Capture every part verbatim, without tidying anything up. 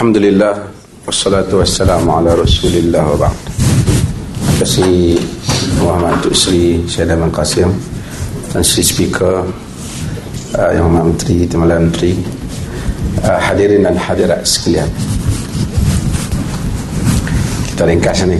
Alhamdulillah, wassalatu wassalamu ala rasulillah wa ba'd. Terima kasih Muhammad Tuk Sri Syed Ahmad Qasim, Tan Sri Speaker, uh, Yang Amat Menteri, Timbalan Menteri, uh, hadirin dan hadirat sekalian. Kita ringkas ni.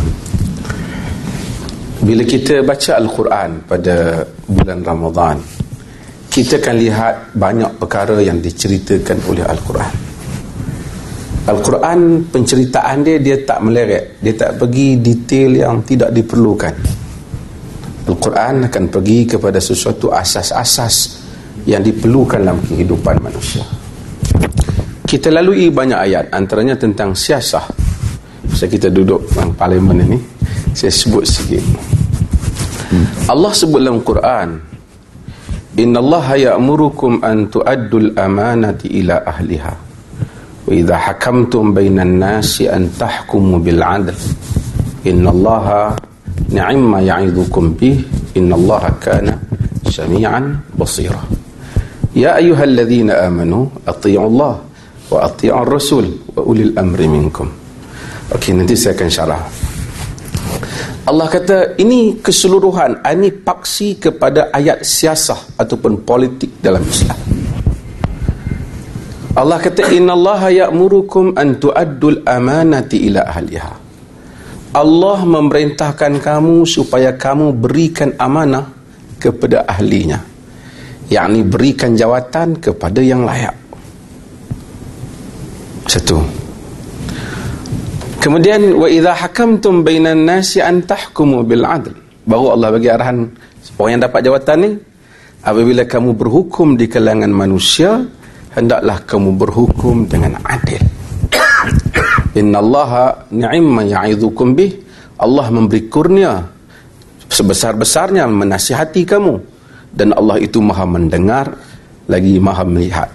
Bila kita baca Al-Quran pada bulan Ramadan, kita akan lihat banyak perkara yang diceritakan oleh Al-Quran. Al-Quran, penceritaan dia, dia tak meleret, dia tak pergi detail yang tidak diperlukan. Al-Quran akan pergi kepada sesuatu asas-asas yang diperlukan dalam kehidupan manusia. Kita lalui banyak ayat, antaranya tentang siasah. Masa kita duduk dalam parlimen ini, saya sebut sikit. hmm. Allah sebut dalam Quran, innallaha ya'murukum an tu'addul amanati ila ahliha wa idza hakamtum bainan nasi an tahkumu bil 'adl innallaha ni'ma ya'idhukum bih innallaha kana sami'an basira. Ya ayyuhalladzina amanu atti'ullaha wa atti'ur rasul wa ulil amri minkum. Okey, nanti saya akan syarah. Allah kata ini keseluruhan, ini paksi kepada ayat siasah ataupun politik dalam Islam. Allah kata innallaha ya'murukum an tu'addul amanati ila ahliha. Allah memerintahkan kamu supaya kamu berikan amanah kepada ahlinya, yakni berikan jawatan kepada yang layak. Satu. Kemudian wa idza hakamtum bainan nasi an tahkumu bil 'adl. Baru Allah bagi arahan orang yang dapat jawatan ni, apabila kamu berhukum di kalangan manusia, hendaklah kamu berhukum dengan adil. Innallaha ni'ma ya'idhukum bih. Allah memberi kurnia sebesar-besarnya menasihati kamu, dan Allah itu Maha mendengar lagi Maha melihat.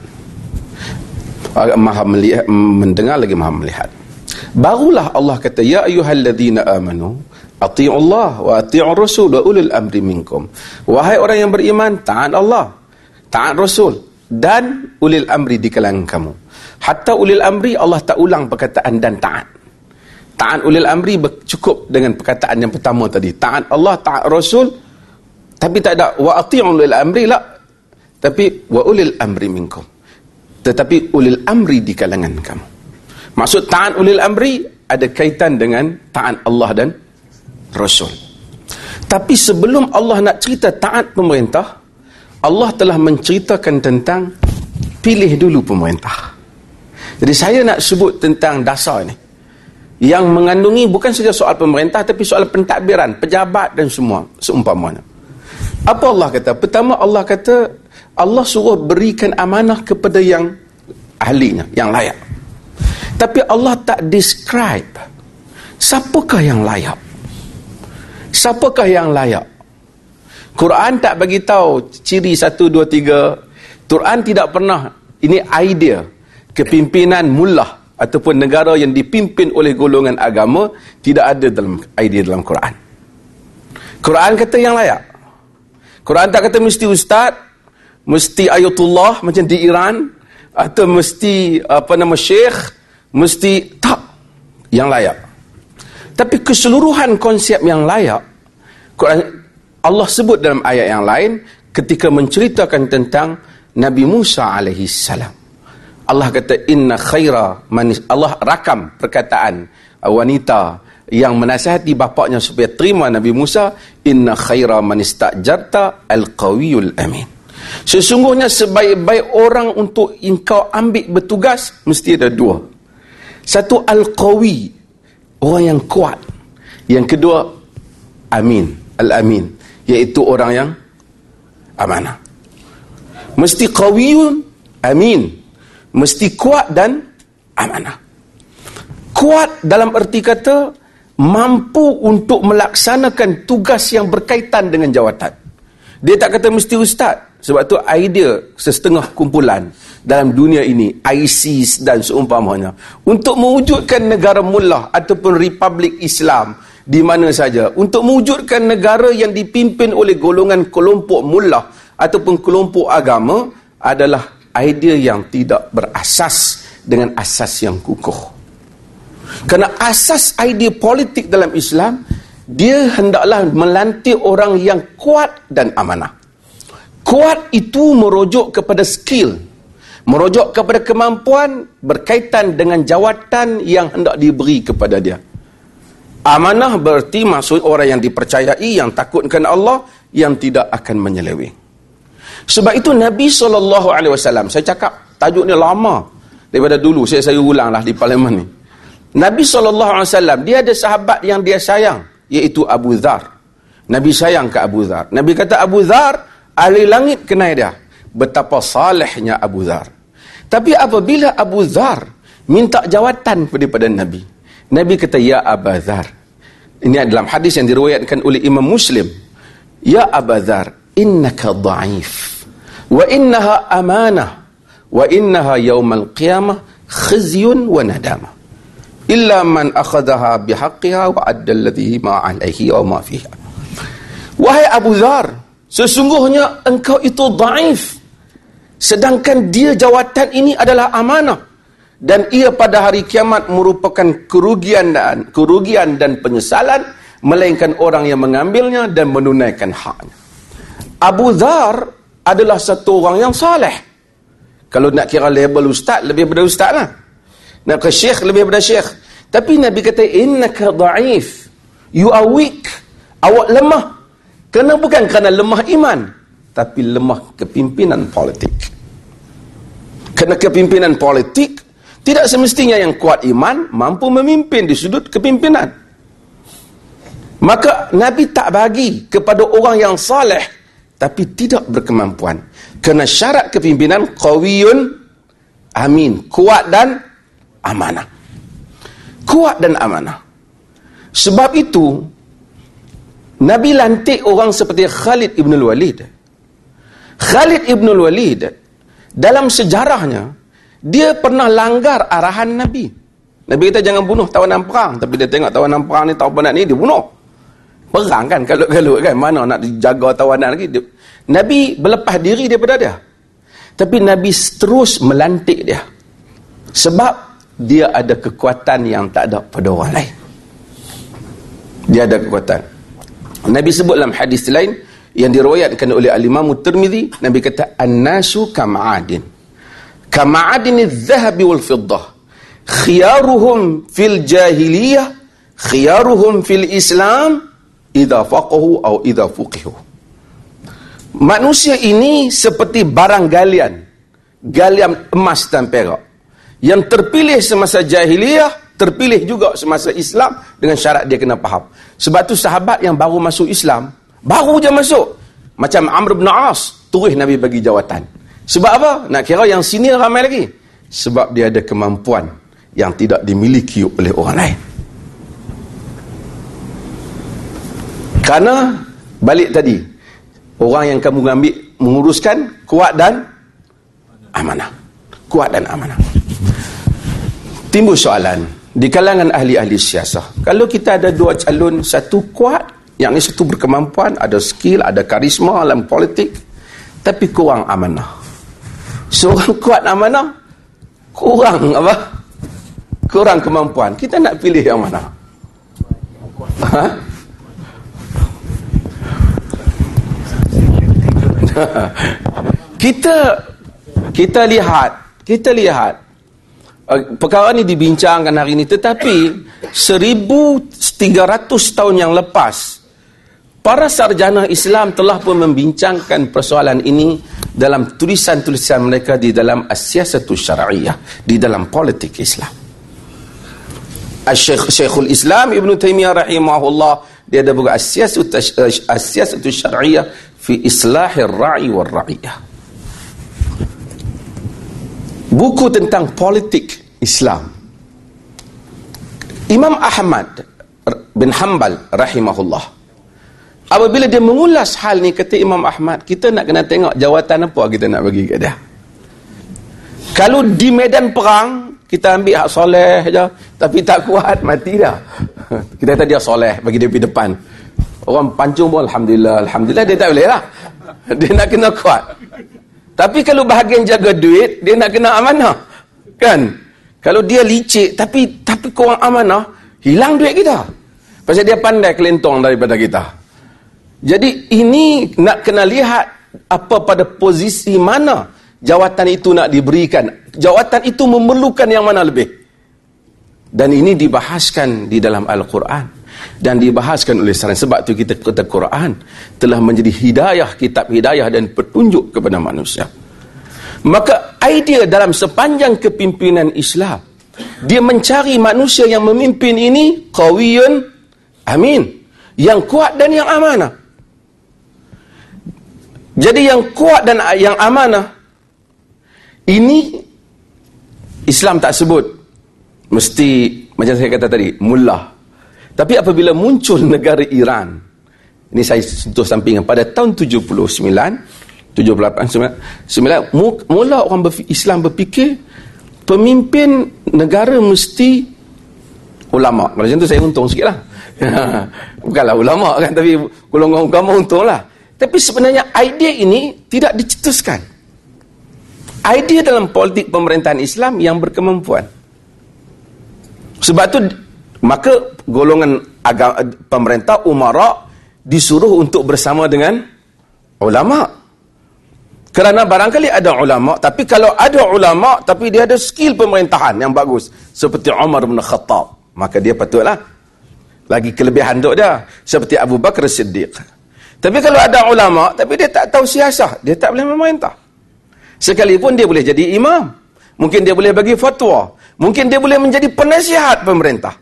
Maha melihat, mendengar lagi Maha melihat. Barulah Allah kata ya ayyuhalladzina amanu atti'ullah wa atti'ur rasul wa ulil amri minkum. Wahai orang yang beriman, taat Allah, taat Rasul dan ulil amri di kalangan kamu. Hatta ulil amri Allah tak ulang perkataan dan taat. Taat ulil amri cukup dengan perkataan yang pertama tadi, taat Allah, taat Rasul, tapi tak ada wa atti'ul ulil amri la, tapi wa ulil amri minkum, tetapi ulil amri di kalangan kamu. Maksud taat ulil amri ada kaitan dengan taat Allah dan Rasul. Tapi sebelum Allah nak cerita taat pemerintah, Allah telah menceritakan tentang pilih dulu pemerintah. Jadi saya nak sebut tentang dasar ini, yang mengandungi bukan saja soal pemerintah, tapi soal pentadbiran, pejabat dan semua seumpamanya. Apa Allah kata? Pertama Allah kata, Allah suruh berikan amanah kepada yang ahlinya, yang layak. Tapi Allah tak describe siapakah yang layak. Siapakah yang layak? Quran tak bagi tahu ciri satu, dua, tiga. Quran tidak pernah, ini idea kepimpinan mullah ataupun negara yang dipimpin oleh golongan agama, tidak ada dalam idea dalam Quran. Quran kata yang layak. Quran tak kata mesti ustaz, mesti ayatullah macam di Iran, atau mesti apa nama syekh, mesti tak, yang layak. Tapi keseluruhan konsep yang layak, Quran, Allah sebut dalam ayat yang lain ketika menceritakan tentang Nabi Musa alaihi salam. Allah kata inna khaira man, Allah rakam perkataan wanita yang menasihati bapaknya supaya terima Nabi Musa, inna khaira man istajarta al-qawiyul amin. Sesungguhnya sebaik-baik orang untuk engkau ambil bertugas mesti ada dua. Satu al-qawi, orang yang kuat. Yang kedua amin, al-amin, iaitu orang yang amanah. Mesti qawiyun, amin, mesti kuat dan amanah. Kuat dalam erti kata mampu untuk melaksanakan tugas yang berkaitan dengan jawatan. Dia tak kata mesti ustaz. Sebab tu idea setengah kumpulan dalam dunia ini, ISIS dan seumpamanya, untuk mewujudkan negara mullah ataupun republik Islam di mana saja, untuk mewujudkan negara yang dipimpin oleh golongan kelompok mullah ataupun kelompok agama, adalah idea yang tidak berasas dengan asas yang kukuh. Kerana asas idea politik dalam Islam, dia hendaklah melantik orang yang kuat dan amanah. Kuat itu merujuk kepada skill, merujuk kepada kemampuan berkaitan dengan jawatan yang hendak diberi kepada dia. Amanah berarti maksud orang yang dipercayai, yang takutkan Allah, yang tidak akan menyeleweng. Sebab itu Nabi sallallahu alaihi wasallam, saya cakap tajuk ni lama daripada dulu, saya saya ulanglah di parlimen ni. Nabi sallallahu alaihi wasallam, dia ada sahabat yang dia sayang, iaitu Abu Dhar. Nabi sayang ke Abu Dhar. Nabi kata, Abu Dhar, ahli langit kenal dia. Betapa salehnya Abu Dhar. Tapi apabila Abu Dhar minta jawatan daripada Nabi, Nabi kata, ya Abu Dhar. Ini dalam hadis yang diriwayatkan oleh Imam Muslim. Ya Abu Dhar, innaka dha'if. Wa innaha amanah. Wa innaha yawmal qiyamah khizyun wa nadamah. Illa man akhadaha bihaqqiha wa adda alladhi ma alaihi wa ma fiha. Wahai Abu Dhar, sesungguhnya engkau itu dhaif, sedangkan dia jawatan ini adalah amanah, dan ia pada hari kiamat merupakan kerugian dan kerugian dan penyesalan, melainkan orang yang mengambilnya dan menunaikan haknya. Abu Dhar adalah satu orang yang saleh. Kalau nak kira label ustaz, lebih daripada ustaz lah. Nak ke syekh, lebih daripada syekh. Tapi Nabi kata, innaka dha'if. You are weak. Awak lemah. Kerana bukan kerana lemah iman, tapi lemah kepimpinan politik. Kerana kepimpinan politik, tidak semestinya yang kuat iman mampu memimpin di sudut kepimpinan. Maka Nabi tak bagi kepada orang yang saleh tapi tidak berkemampuan. Kerana syarat kepimpinan qawiyun amin, kuat dan amanah. Kuat dan amanah. Sebab itu Nabi lantik orang seperti Khalid ibn al-Walid. Khalid ibn al-Walid dalam sejarahnya, dia pernah langgar arahan Nabi. Nabi kata jangan bunuh tawanan perang, tapi dia tengok tawanan perang ni, tawanan ni dia bunuh. Perang kan, kalau-kalau kan, mana nak jaga tawanan lagi. Dia, Nabi berlepas diri daripada dia. Tapi Nabi terus melantik dia. Sebab dia ada kekuatan yang tak ada pada orang lain. Dia ada kekuatan. Nabi sebut dalam hadis lain yang diriwayatkan oleh Al-Imam Tirmizi, Nabi kata, an-nasu kama'adin. Kama'adin adh-dhahabi wal-fiddah. Khiyaruhum fil jahiliyah, khiyaruhum fil Islam, idza faqahu atau idza fuqihu. Manusia ini seperti barang galian, galian emas dan perak, yang terpilih semasa jahiliyah, terpilih juga semasa Islam, dengan syarat dia kena faham. Sebab tu sahabat yang baru masuk Islam, baru je masuk, macam Amr bin As, terus Nabi bagi jawatan. Sebab apa? Nak kira yang senior ramai lagi. Sebab dia ada kemampuan yang tidak dimiliki oleh orang lain. Karena balik tadi, orang yang kamu ambil menguruskan kuat dan amanah. Kuat dan amanah. Timbul soalan di kalangan ahli-ahli siasah. Kalau kita ada dua calon, satu kuat, yang ini satu berkemampuan, ada skill, ada karisma dalam politik, tapi kurang amanah. Seorang kuat amanah, kurang apa? Kurang kemampuan. Kita nak pilih yang mana? Ha? kita kita lihat kita lihat uh, perkara ni dibincangkan hari ini, tetapi seribu tiga ratus tahun yang lepas para sarjana Islam telah pun membincangkan persoalan ini dalam tulisan-tulisan mereka di dalam As-Siyasatul Syar'iyah, di dalam politik Islam. Syekh Syekhul Islam Ibn Taymiyah rahimahullah, dia ada buku As-Siyasatul Syar'iyah fi Islahir Ra'i wal Ra'iyah. Buku tentang politik Islam. Imam Ahmad bin Hanbal rahimahullah, apabila dia mengulas hal ni, kata Imam Ahmad, kita nak kena tengok jawatan apa kita nak bagi kat dia. Kalau di medan perang kita ambil hak soleh je, tapi tak kuat, mati dah. Kita kata dia soleh, bagi dia pergi depan. Orang pancung pun alhamdulillah, alhamdulillah, dia tak boleh lah. Dia nak kena kuat. Tapi kalau bahagian jaga duit, dia nak kena amanah. Kan? Kalau dia licik tapi tapi kurang amanah, hilang duit kita. Pasal dia pandai kelentong daripada kita. Jadi ini nak kena lihat apa pada posisi mana jawatan itu nak diberikan. Jawatan itu memerlukan yang mana lebih. Dan ini dibahaskan di dalam Al-Quran. Dan dibahaskan oleh saran. Sebab itu kita kata Quran telah menjadi hidayah, kitab hidayah dan petunjuk kepada manusia. Maka idea dalam sepanjang kepimpinan Islam, dia mencari manusia yang memimpin ini qawiyun amin, yang kuat dan yang amanah. Jadi yang kuat dan yang amanah ini Islam tak sebut mesti macam saya kata tadi mullah. Tapi apabila muncul negara Iran, ini saya sentuh sampingan, pada tahun tujuh puluh sembilan tujuh puluh lapan, sembilan, mula orang berf- Islam berfikir pemimpin negara mesti ulama. Kalau macam tu saya untung sikit lah. Bukanlah ulama kan, tapi golongan agama untung lah. Tapi sebenarnya idea ini tidak dicetuskan. Idea dalam politik pemerintahan Islam yang berkemampuan. Sebab tu maka golongan agama, pemerintah umara disuruh untuk bersama dengan ulama. Kerana barangkali ada ulama, tapi kalau ada ulama tapi dia ada skill pemerintahan yang bagus seperti Umar bin Khattab, maka dia patutlah lagi kelebihan duk dia seperti Abu Bakar Siddiq. Tapi kalau ada ulama tapi dia tak tahu siasah, dia tak boleh memerintah. Sekalipun dia boleh jadi imam, mungkin dia boleh bagi fatwa, mungkin dia boleh menjadi penasihat pemerintah.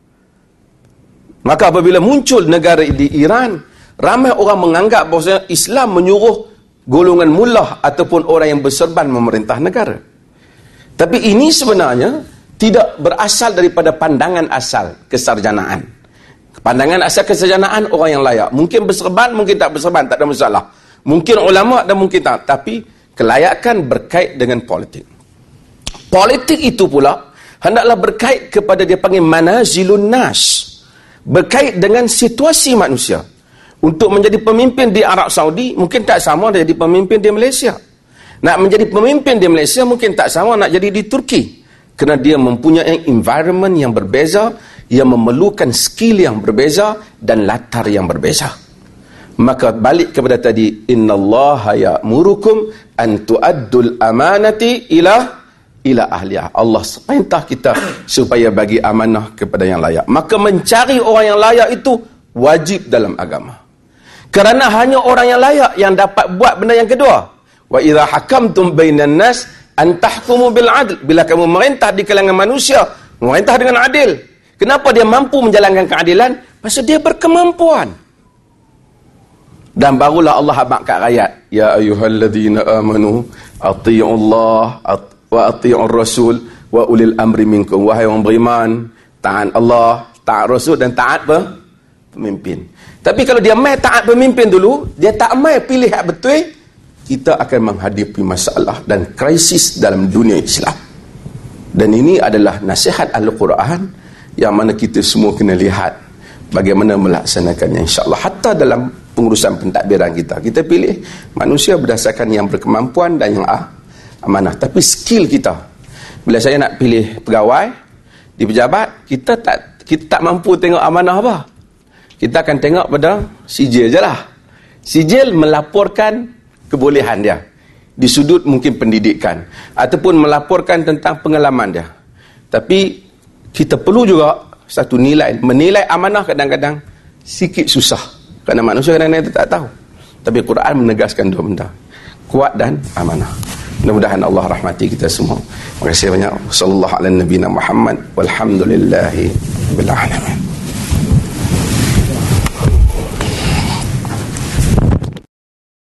Maka apabila muncul negara di Iran, ramai orang menganggap bahawa Islam menyuruh golongan mullah ataupun orang yang berserban memerintah negara. Tapi ini sebenarnya tidak berasal daripada pandangan asal kesarjanaan. Pandangan asal kesarjanaan orang yang layak. Mungkin berserban, mungkin tak berserban, tak ada masalah. Mungkin ulama dan mungkin tak. Tapi kelayakan berkait dengan politik. Politik itu pula hendaklah berkait kepada dia panggil manazilun nas. Berkait dengan situasi manusia. Untuk menjadi pemimpin di Arab Saudi mungkin tak sama dengan jadi pemimpin di Malaysia. Nak menjadi pemimpin di Malaysia mungkin tak sama nak jadi di Turki. Kerana dia mempunyai environment yang berbeza, yang memerlukan skill yang berbeza dan latar yang berbeza. Maka balik kepada tadi, innallaha ya'murukum an tu'addul amanati ila ila ahliha. Allah perintah kita supaya bagi amanah kepada yang layak. Maka mencari orang yang layak itu wajib dalam agama. Kerana hanya orang yang layak yang dapat buat benda yang kedua. Wa idza hakamtum bainan nas an tahkumu bil adl. Bila kamu merintah di kalangan manusia, merintah dengan adil. Kenapa dia mampu menjalankan keadilan? Pasal dia berkemampuan. Dan barulah Allah habaq kat rakyat, ya ayyuhalladzina amanu atti'ullah wa atti'ur rasul wa ulil amri minkum. Wahai orang beriman, taat Allah, taat Rasul dan taat apa? Pemimpin. Tapi kalau dia mai taat pemimpin dulu, dia tak mai pilih hak betul, kita akan menghadapi masalah dan krisis dalam dunia Islam. Dan ini adalah nasihat Al-Quran yang mana kita semua kena lihat bagaimana melaksanakannya, insya-Allah. Hatta dalam pengurusan pentadbiran kita, kita pilih manusia berdasarkan yang berkemampuan dan yang ah, amanah. Tapi skill kita, bila saya nak pilih pegawai di pejabat, kita tak kita tak mampu tengok amanah apa. Kita akan tengok pada sijil je lah. Sijil melaporkan kebolehan dia. Di sudut mungkin pendidikan. Ataupun melaporkan tentang pengalaman dia. Tapi kita perlu juga satu nilai. Menilai amanah kadang-kadang sikit susah. Kerana manusia kadang-kadang tak tahu. Tapi Quran menegaskan dua benda. Kuat dan amanah. Mudah-mudahan Allah rahmati kita semua. Terima kasih banyak. Sallallahu ala nabiyina Muhammad. Walhamdulillahi bil alamin.